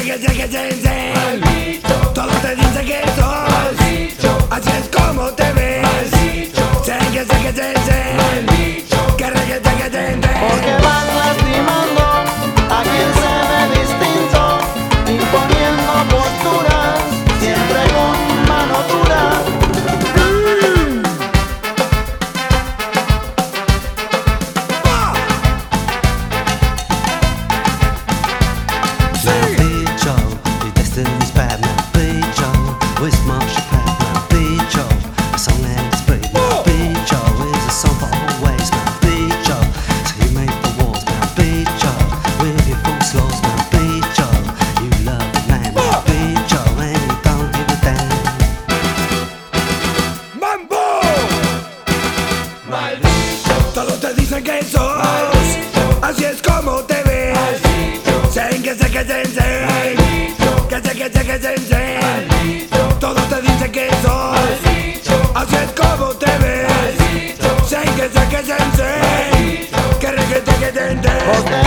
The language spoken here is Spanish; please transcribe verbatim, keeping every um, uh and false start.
que sé que sé, sé. Todos te dicen que sos, así es como te ves. Sé que sé que sé, sé. Que re que sé que sé, sé. Porque van lastimando a quien se ve distinto, imponiendo posturas, siempre con mano dura. Now be Joe, your destiny's bad. Now be Joe, with Marshall Pat. Now be Joe, a song and it's free. Now be Joe is a song for always. Now be Joe, so you make the walls. Now be Joe, with your full slows. Now be Joe, you love the man. Now be Joe, and you don't give a damn. ¡Mambo! Todos te dicen que sos, así es como te ves. Sé que sé que sé, sé. Que sé que sé que sé, sé. Todos te dicen que sos, así es como te ves. Sé que sé que sé, sé. Que re que sé que sé, sé. Porque